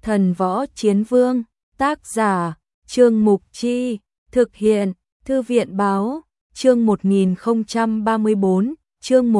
Thần Võ Chiến Vương, tác giả, Trương Mục Chi, thực hiện, Thư viện Báo, chương 1034, chương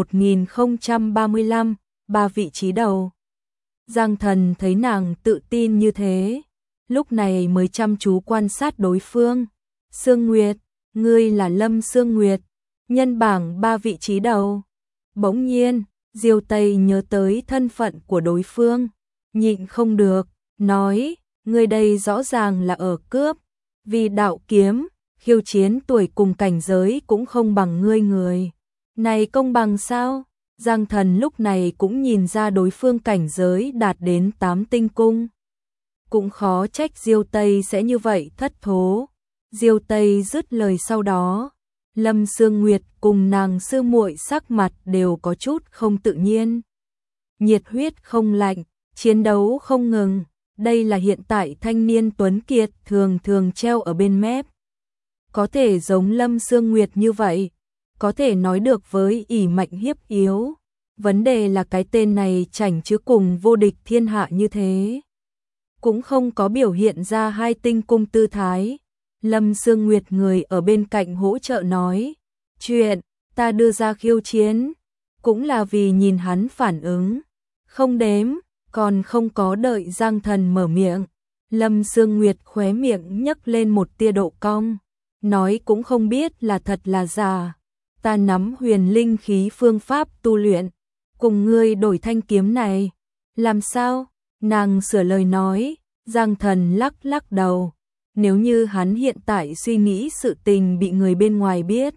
1035, ba vị trí đầu. Giang Thần thấy nàng tự tin như thế, lúc này mới chăm chú quan sát đối phương. Sương Nguyệt, ngươi là Lâm Sương Nguyệt, nhân bảng ba vị trí đầu. Bỗng nhiên, Diêu Tây nhớ tới thân phận của đối phương, nhịn không được, nói, ngươi đây rõ ràng là ở cướp, vì đạo kiếm, khiêu chiến tuổi cùng cảnh giới cũng không bằng ngươi người. Này công bằng sao? Giang Thần lúc này cũng nhìn ra đối phương cảnh giới đạt đến 8 tinh cung. Cũng khó trách Diêu Tây sẽ như vậy thất thố. Diêu Tây dứt lời sau đó, Lâm Sương Nguyệt cùng nàng sư muội sắc mặt đều có chút không tự nhiên. Nhiệt huyết không lạnh, chiến đấu không ngừng, đây là hiện tại thanh niên tuấn kiệt thường thường treo ở bên mép. Có thể giống Lâm Sương Nguyệt như vậy, có thể nói được với ỷ mạnh hiếp yếu. Vấn đề là cái tên này chảnh chứ cùng vô địch thiên hạ như thế. Cũng không có biểu hiện ra hai tinh cung tư thái. Lâm Sương Nguyệt người ở bên cạnh hỗ trợ nói, chuyện ta đưa ra khiêu chiến, cũng là vì nhìn hắn phản ứng. Không đếm, còn không có đợi Giang Thần mở miệng. Lâm Sương Nguyệt khóe miệng nhấc lên một tia độ cong, nói cũng không biết là thật là giả. Ta nắm huyền linh khí phương pháp tu luyện, cùng ngươi đổi thanh kiếm này. Làm sao? Nàng sửa lời nói. Giang Thần lắc lắc đầu. Nếu như hắn hiện tại suy nghĩ sự tình bị người bên ngoài biết,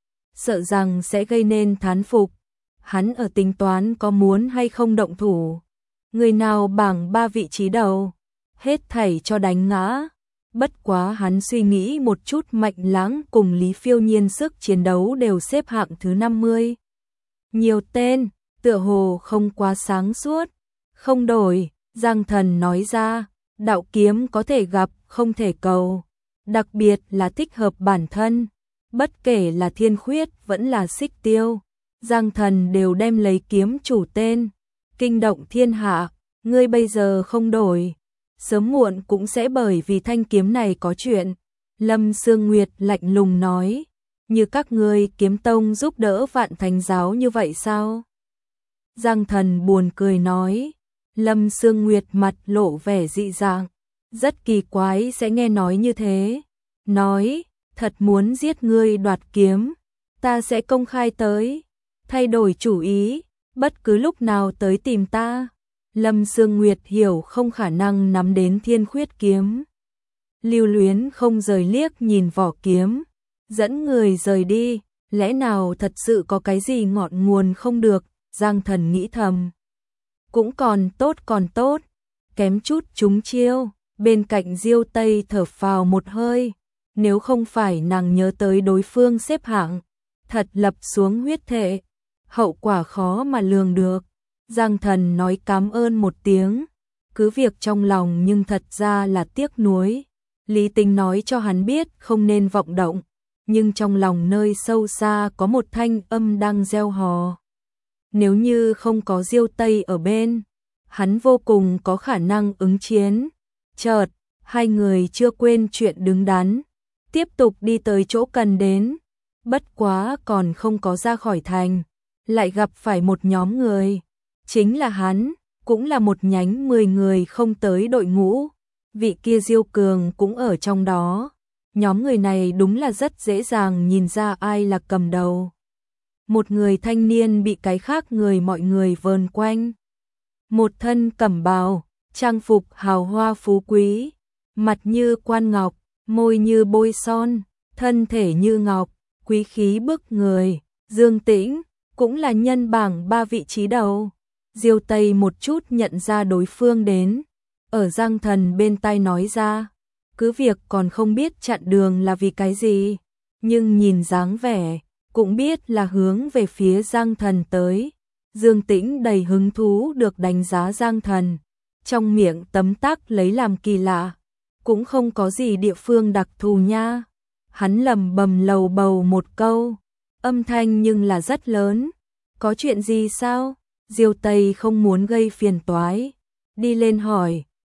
sợ rằng sẽ gây nên thán phục. Hắn ở tính toán có muốn hay không động thủ. Người nào bảng ba vị trí đầu, hết thảy cho đánh ngã. Bất quá hắn suy nghĩ một chút, Mạnh Lãng cùng Lý Phiêu Nhiên sức chiến đấu đều xếp hạng thứ 50. Nhiều tên, tựa hồ không quá sáng suốt. Không đổi, Giang Thần nói ra, đạo kiếm có thể gặp, không thể cầu. Đặc biệt là thích hợp bản thân. Bất kể là Thiên Khuyết vẫn là Xích Tiêu, Giang Thần đều đem lấy kiếm chủ tên. Kinh động thiên hạ, ngươi bây giờ không đổi, sớm muộn cũng sẽ bởi vì thanh kiếm này có chuyện. Lâm Sương Nguyệt lạnh lùng nói, như các ngươi kiếm tông giúp đỡ Vạn Thánh giáo như vậy sao? Giang Thần buồn cười nói. Lâm Sương Nguyệt mặt lộ vẻ dị dạng, rất kỳ quái sẽ nghe nói như thế. Nói, thật muốn giết ngươi đoạt kiếm, ta sẽ công khai tới, thay đổi chủ ý, bất cứ lúc nào tới tìm ta. Lâm Sương Nguyệt hiểu không khả năng nắm đến Thiên Khuyết kiếm. Lưu luyến không rời liếc nhìn vỏ kiếm, dẫn người rời đi. Lẽ nào thật sự có cái gì ngọn nguồn không được? Giang Thần nghĩ thầm. Cũng còn tốt, kém chút trúng chiêu. Bên cạnh Diêu Tây thở phào một hơi, nếu không phải nàng nhớ tới đối phương xếp hạng, thật lập xuống huyết thệ, hậu quả khó mà lường được. Giang Thần nói cảm ơn một tiếng, cứ việc trong lòng nhưng thật ra là tiếc nuối. Lý Tính nói cho hắn biết không nên vọng động, nhưng trong lòng nơi sâu xa có một thanh âm đang reo hò. Nếu như không có Diêu Tây ở bên, hắn vô cùng có khả năng ứng chiến. Chợt, hai người chưa quên chuyện đứng đắn, tiếp tục đi tới chỗ cần đến. Bất quá còn không có ra khỏi thành, lại gặp phải một nhóm người. Chính là hắn, cũng là một nhánh 10 người không tới đội ngũ. Vị kia Diêu Cường cũng ở trong đó. Nhóm người này đúng là rất dễ dàng nhìn ra ai là cầm đầu. Một người thanh niên bị cái khác mọi người vờn quanh. Một thân cẩm bào, trang phục hào hoa phú quý, mặt như quan ngọc, môi như bôi son, thân thể như ngọc, quý khí bức người. Dương Tĩnh cũng là nhân bảng ba vị trí đầu. Diêu Tây một chút nhận ra đối phương đến, ở Giang Thần bên tai nói ra, cứ việc còn không biết chặn đường là vì cái gì, nhưng nhìn dáng vẻ cũng biết là hướng về phía Giang Thần tới. Dương Tĩnh đầy hứng thú được đánh giá Giang Thần, trong miệng tấm tắc lấy làm kỳ lạ, cũng không có gì địa phương đặc thù nha. Hắn lẩm bẩm lầu bầu một câu, âm thanh nhưng là rất lớn. Có chuyện gì sao? Diêu Tây không muốn gây phiền toái, đi lên hỏi,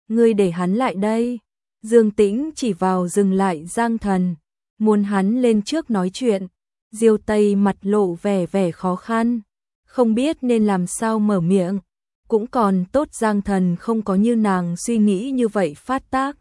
ngươi để hắn lại đây. Dương Tĩnh chỉ vào dừng lại Giang Thần, muốn hắn lên trước nói chuyện. Diêu Tây mặt lộ vẻ khó khăn, không biết nên làm sao mở miệng. Cũng còn tốt Giang Thần không có như nàng suy nghĩ như vậy phát tác.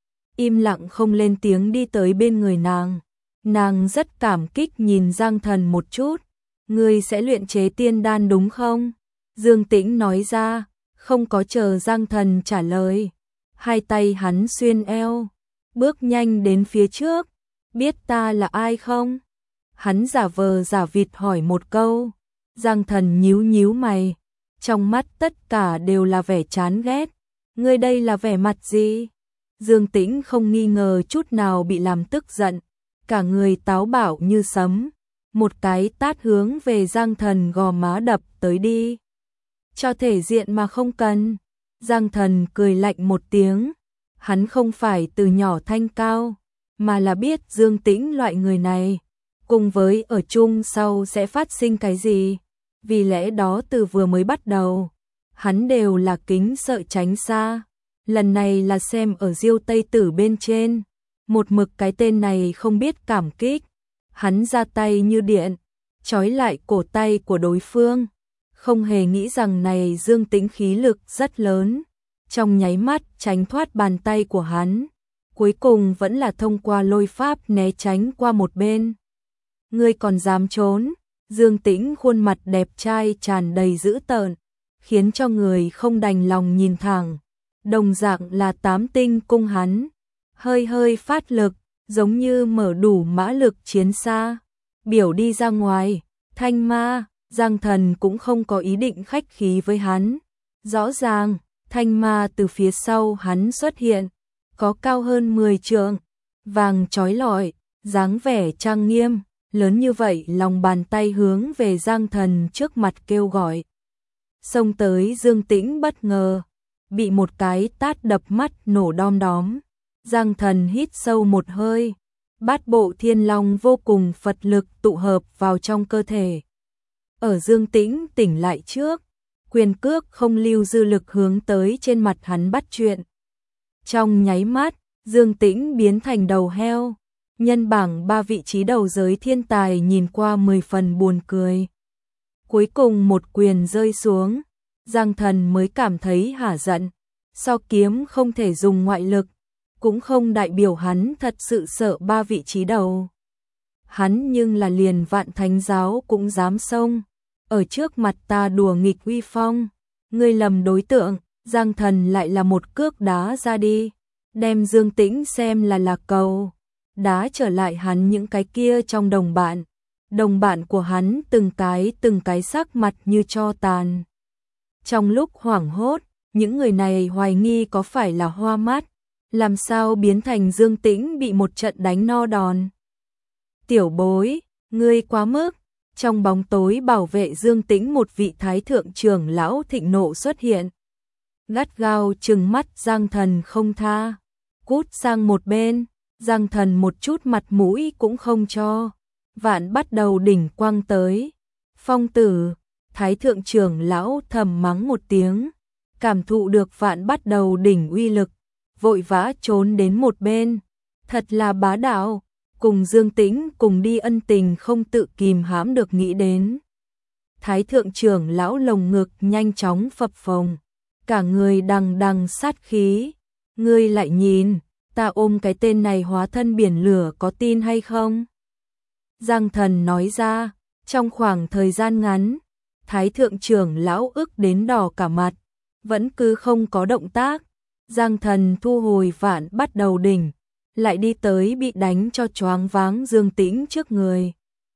Im lặng không lên tiếng đi tới bên người nàng. Nàng rất cảm kích nhìn Giang Thần một chút. Ngươi sẽ luyện chế tiên đan đúng không? Dương Tĩnh nói ra, không có chờ Giang Thần trả lời. Hai tay hắn xuyên eo, bước nhanh đến phía trước. Biết ta là ai không? Hắn giả vờ giả vịt hỏi một câu. Giang Thần nhíu mày, trong mắt tất cả đều là vẻ chán ghét. Ngươi đây là vẻ mặt gì? Dương Tĩnh không nghi ngờ chút nào bị làm tức giận, cả người táo bạo như sấm, một cái tát hướng về Giang Thần gò má đập tới đi. Cho thể diện mà không cần. Giang Thần cười lạnh một tiếng, hắn không phải từ nhỏ thanh cao, mà là biết Dương Tĩnh loại người này, cùng với ở chung sau sẽ phát sinh cái gì. Vì lẽ đó từ vừa mới bắt đầu, hắn đều là kính sợ tránh xa. Lần này là xem ở Diêu Tây Tử bên trên, một mực cái tên này không biết cảm kích. Hắn ra tay như điện, trói lại cổ tay của đối phương, không hề nghĩ rằng này Dương Tĩnh khí lực rất lớn, trong nháy mắt tránh thoát bàn tay của hắn, cuối cùng vẫn là thông qua lôi pháp né tránh qua một bên. Ngươi còn dám trốn? Dương Tĩnh khuôn mặt đẹp trai tràn đầy dữ tợn, khiến cho người không đành lòng nhìn thẳng. Đồng dạng là 8 tinh cung hắn, hơi phát lực, giống như mở đủ mã lực chiến xa, biểu đi ra ngoài. Thanh ma, Giang Thần cũng không có ý định khách khí với hắn. Rõ ràng, thanh ma từ phía sau hắn xuất hiện, có cao hơn 10 trượng, vàng chói lọi, dáng vẻ trang nghiêm, lớn như vậy lòng bàn tay hướng về Giang Thần trước mặt kêu gọi. Xông tới Dương Tĩnh bất ngờ, bị một cái tát đập mắt nổ đom đóm. Giang Thần hít sâu một hơi, bát bộ thiên long vô cùng Phật lực tụ hợp vào trong cơ thể. Ở Dương Tĩnh tỉnh lại trước, quyền cước không lưu dư lực hướng tới trên mặt hắn bắt chuyện. Trong nháy mắt, Dương Tĩnh biến thành đầu heo. Nhân bảng 3 vị trí đầu giới thiên tài nhìn qua 10 phần buồn cười. Cuối cùng một quyền rơi xuống, Giang Thần mới cảm thấy hả giận. So kiếm không thể dùng ngoại lực, cũng không đại biểu hắn thật sự sợ 3 vị trí đầu. Hắn nhưng là liền Vạn Thánh giáo cũng dám xông, ở trước mặt ta đùa nghịch uy phong. Ngươi lầm đối tượng. Giang Thần lại là một cước đá ra đi, đem Dương Tĩnh xem là lạc cầu, đá trở lại hắn những cái kia trong đồng bạn. Đồng bạn của hắn từng cái sắc mặt như tro tàn. Trong lúc hoảng hốt, những người này hoài nghi có phải là hoa mắt, làm sao biến thành Dương Tĩnh bị một trận đánh no đòn. Tiểu bối, ngươi quá mức. Trong bóng tối bảo vệ Dương Tĩnh một vị thái thượng trưởng lão thịnh nộ xuất hiện. Gắt gao trừng mắt Giang Thần không tha. Cút sang một bên, Giang Thần một chút mặt mũi cũng không cho. Vạn bắt đầu đỉnh quang tới. Phong tử, thái thượng trưởng lão thầm mắng một tiếng, cảm thụ được vạn bắt đầu đỉnh uy lực, vội vã trốn đến một bên. Thật là bá đạo, cùng Dương Tĩnh cùng đi ân tình không tự kìm hãm được nghĩ đến. Thái thượng trưởng lão lồng ngực nhanh chóng phập phồng, cả người đằng đằng sát khí. Ngươi lại nhìn, ta ôm cái tên này hóa thân biển lửa có tin hay không? Giang Thần nói ra, trong khoảng thời gian ngắn, thái thượng trưởng lão ức đến đỏ cả mặt, vẫn cứ không có động tác. Giang Thần thu hồi vạn bắt đầu đỉnh, lại đi tới bị đánh cho choáng váng Dương Tĩnh trước người.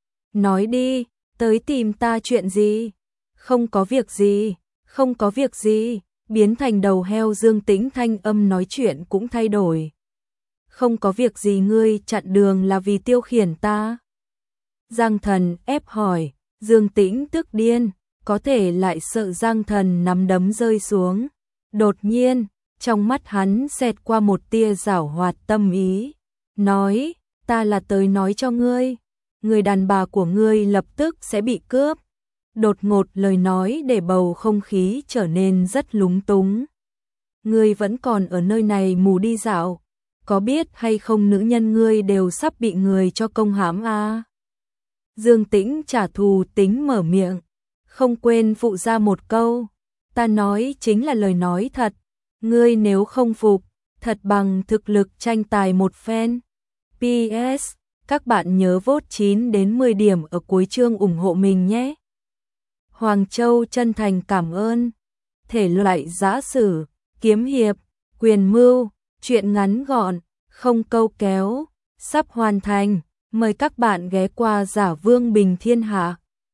Nói đi, tới tìm ta chuyện gì? Không có việc gì, không có việc gì. Biến thành đầu heo Dương Tĩnh thanh âm nói chuyện cũng thay đổi. Không có việc gì, ngươi chặn đường là vì tiêu khiển ta? Giang Thần ép hỏi. Dương Tĩnh tức điên, có thể lại sợ Giang Thần nắm đấm rơi xuống. Đột nhiên, trong mắt hắn xẹt qua một tia giảo hoạt tâm ý, nói, ta là tới nói cho ngươi, người đàn bà của ngươi lập tức sẽ bị cướp. Đột ngột lời nói để bầu không khí trở nên rất lúng túng. ngươi vẫn còn ở nơi này mù đi dạo, có biết hay không nữ nhân ngươi đều sắp bị người cho công hãm à? Dương Tĩnh trả thù tính mở miệng, không quên phụ ra một câu, ta nói chính là lời nói thật, ngươi nếu không phục, thật bằng thực lực tranh tài một phen. PS, các bạn nhớ vote 9 đến 10 điểm ở cuối chương ủng hộ mình nhé. Hoàng Châu chân thành cảm ơn. Thể loại giã sử, kiếm hiệp, quyền mưu, truyện ngắn gọn, không câu kéo, sắp hoàn thành. Mời các bạn ghé qua Giả Vương Bình Thiên Hạ.